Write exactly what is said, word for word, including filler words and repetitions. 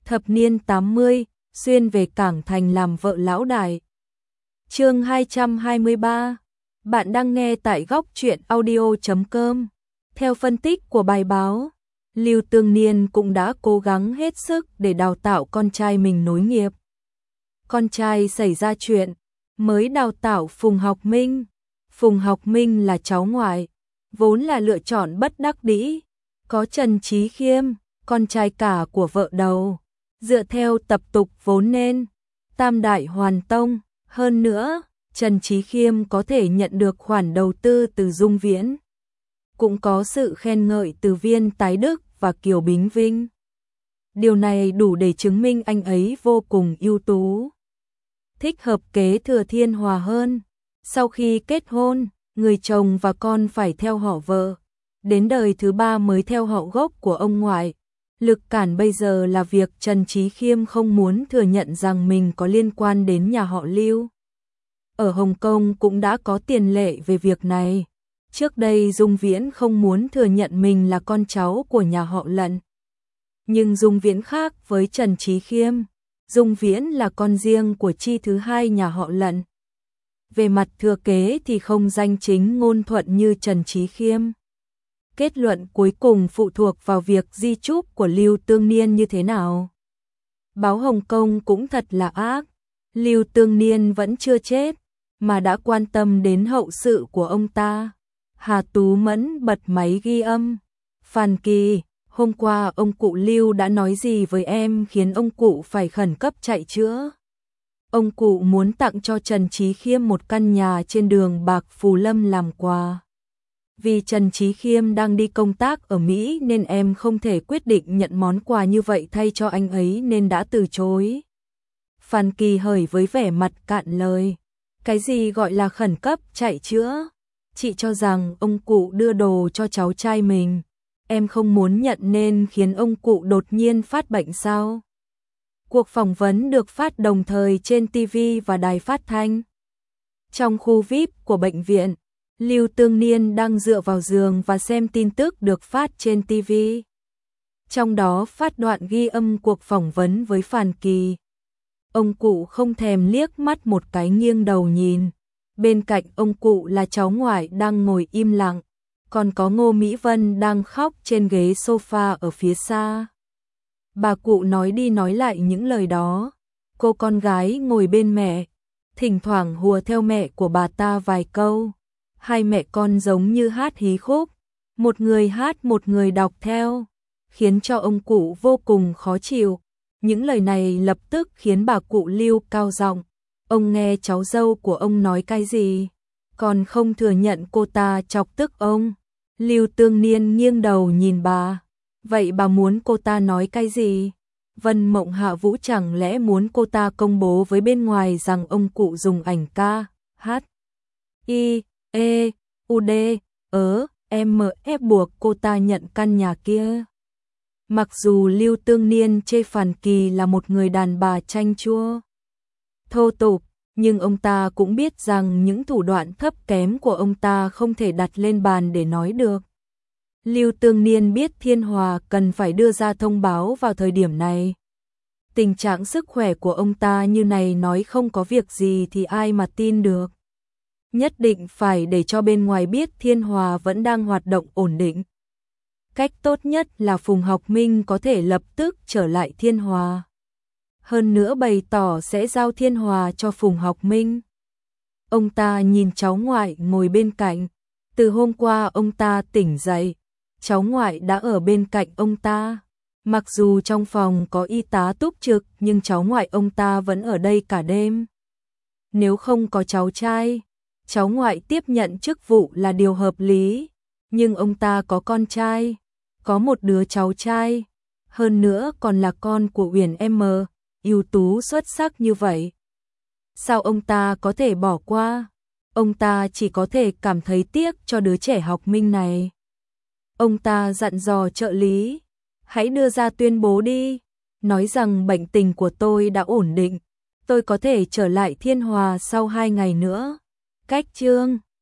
Thập niên tám mươi, xuyên về Cảng Thành làm vợ lão đại. Chương hai trăm hai mươi ba. Bạn đang nghe tại góc truyện audio chấm com. Theo phân tích của bài báo, Lưu Tương Niên cũng đã cố gắng hết sức để đào tạo con trai mình nối nghiệp. Con trai xảy ra chuyện, mới đào tạo Phùng Học Minh. Phùng Học Minh là cháu ngoại, vốn là lựa chọn bất đắc dĩ. Có Trần Trí Khiêm, con trai cả của vợ đầu, dựa theo tập tục vốn nên tam đại hoàn tông. Hơn nữa, Trần Trí Khiêm có thể nhận được khoản đầu tư từ Dung Viễn, cũng có sự khen ngợi từ Viên Tái Đức và Kiều Bính Vinh. Điều này đủ để chứng minh anh ấy vô cùng ưu tú, thích hợp kế thừa Thiên Hòa hơn. Sau khi kết hôn, người chồng và con phải theo họ vợ, đến đời thứ ba mới theo họ gốc của ông ngoại. Lực cản bây giờ là việc Trần Trí Khiêm không muốn thừa nhận rằng mình có liên quan đến nhà họ Lưu. Ở Hồng Kông cũng đã có tiền lệ về việc này. Trước đây Dung Viễn không muốn thừa nhận mình là con cháu của nhà họ Lận. Nhưng Dung Viễn khác với Trần Trí Khiêm. Dung Viễn là con riêng của chi thứ hai nhà họ Lận. Về mặt thừa kế thì không danh chính ngôn thuận như Trần Trí Khiêm. Kết luận cuối cùng phụ thuộc vào việc di chúc của Lưu Tương Niên như thế nào. Báo Hồng Kông cũng thật là ác. Lưu Tương Niên vẫn chưa chết, mà đã quan tâm đến hậu sự của ông ta. Hà Tú Mẫn bật máy ghi âm. Phan Kỳ, hôm qua ông cụ Lưu đã nói gì với em khiến ông cụ phải khẩn cấp chạy chữa? Ông cụ muốn tặng cho Trần Trí Khiêm một căn nhà trên đường Bạc Phù Lâm làm quà. Vì Trần Trí Khiêm đang đi công tác ở Mỹ nên em không thể quyết định nhận món quà như vậy thay cho anh ấy nên đã từ chối. Phan Kỳ hời với vẻ mặt cạn lời. Cái gì gọi là khẩn cấp chạy chữa? Chị cho rằng ông cụ đưa đồ cho cháu trai mình. Em không muốn nhận nên khiến ông cụ đột nhiên phát bệnh sao? Cuộc phỏng vấn được phát đồng thời trên ti vi và đài phát thanh. Trong khu vi ai pi của bệnh viện, Lưu Tương Niên đang dựa vào giường và xem tin tức được phát trên ti vi. Trong đó phát đoạn ghi âm cuộc phỏng vấn với Phan Kỳ. Ông cụ không thèm liếc mắt một cái nghiêng đầu nhìn. Bên cạnh ông cụ là cháu ngoại đang ngồi im lặng, còn có Ngô Mỹ Vân đang khóc trên ghế sofa ở phía xa. Bà cụ nói đi nói lại những lời đó. Cô con gái ngồi bên mẹ, thỉnh thoảng hùa theo mẹ của bà ta vài câu. Hai mẹ con giống như hát hí khúc, một người hát một người đọc theo, khiến cho ông cụ vô cùng khó chịu. Những lời này lập tức khiến bà cụ Lưu cao giọng. Ông nghe cháu dâu của ông nói cái gì, còn không thừa nhận cô ta chọc tức ông. Lưu Tương Niên nghiêng đầu nhìn bà. Vậy bà muốn cô ta nói cái gì? Vân Mộng Hạ Vũ chẳng lẽ muốn cô ta công bố với bên ngoài rằng ông cụ dùng ảnh ca, hát, i, e, u, d, ớ, m, ép buộc cô ta nhận căn nhà kia? Mặc dù Lưu Tương Niên chê Phan Kỳ là một người đàn bà chanh chua, thô tục, nhưng ông ta cũng biết rằng những thủ đoạn thấp kém của ông ta không thể đặt lên bàn để nói được. Lưu Tương Niên biết Thiên Hòa cần phải đưa ra thông báo vào thời điểm này. Tình trạng sức khỏe của ông ta như này nói không có việc gì thì ai mà tin được. Nhất định phải để cho bên ngoài biết Thiên Hòa vẫn đang hoạt động ổn định. Cách tốt nhất là Phùng Học Minh có thể lập tức trở lại Thiên Hòa. Hơn nữa bày tỏ sẽ giao Thiên Hòa cho Phùng Học Minh. Ông ta nhìn cháu ngoại ngồi bên cạnh. Từ hôm qua ông ta tỉnh dậy, cháu ngoại đã ở bên cạnh ông ta. Mặc dù trong phòng có y tá túc trực nhưng cháu ngoại ông ta vẫn ở đây cả đêm. Nếu không có cháu trai, cháu ngoại tiếp nhận chức vụ là điều hợp lý. Nhưng ông ta có con trai, có một đứa cháu trai, hơn nữa còn là con của Uyển M, ưu tú xuất sắc như vậy. Sao ông ta có thể bỏ qua? Ông ta chỉ có thể cảm thấy tiếc cho đứa trẻ Học Minh này. Ông ta dặn dò trợ lý, hãy đưa ra tuyên bố đi, nói rằng bệnh tình của tôi đã ổn định, tôi có thể trở lại Thiên Hòa sau hai ngày nữa. Cách chương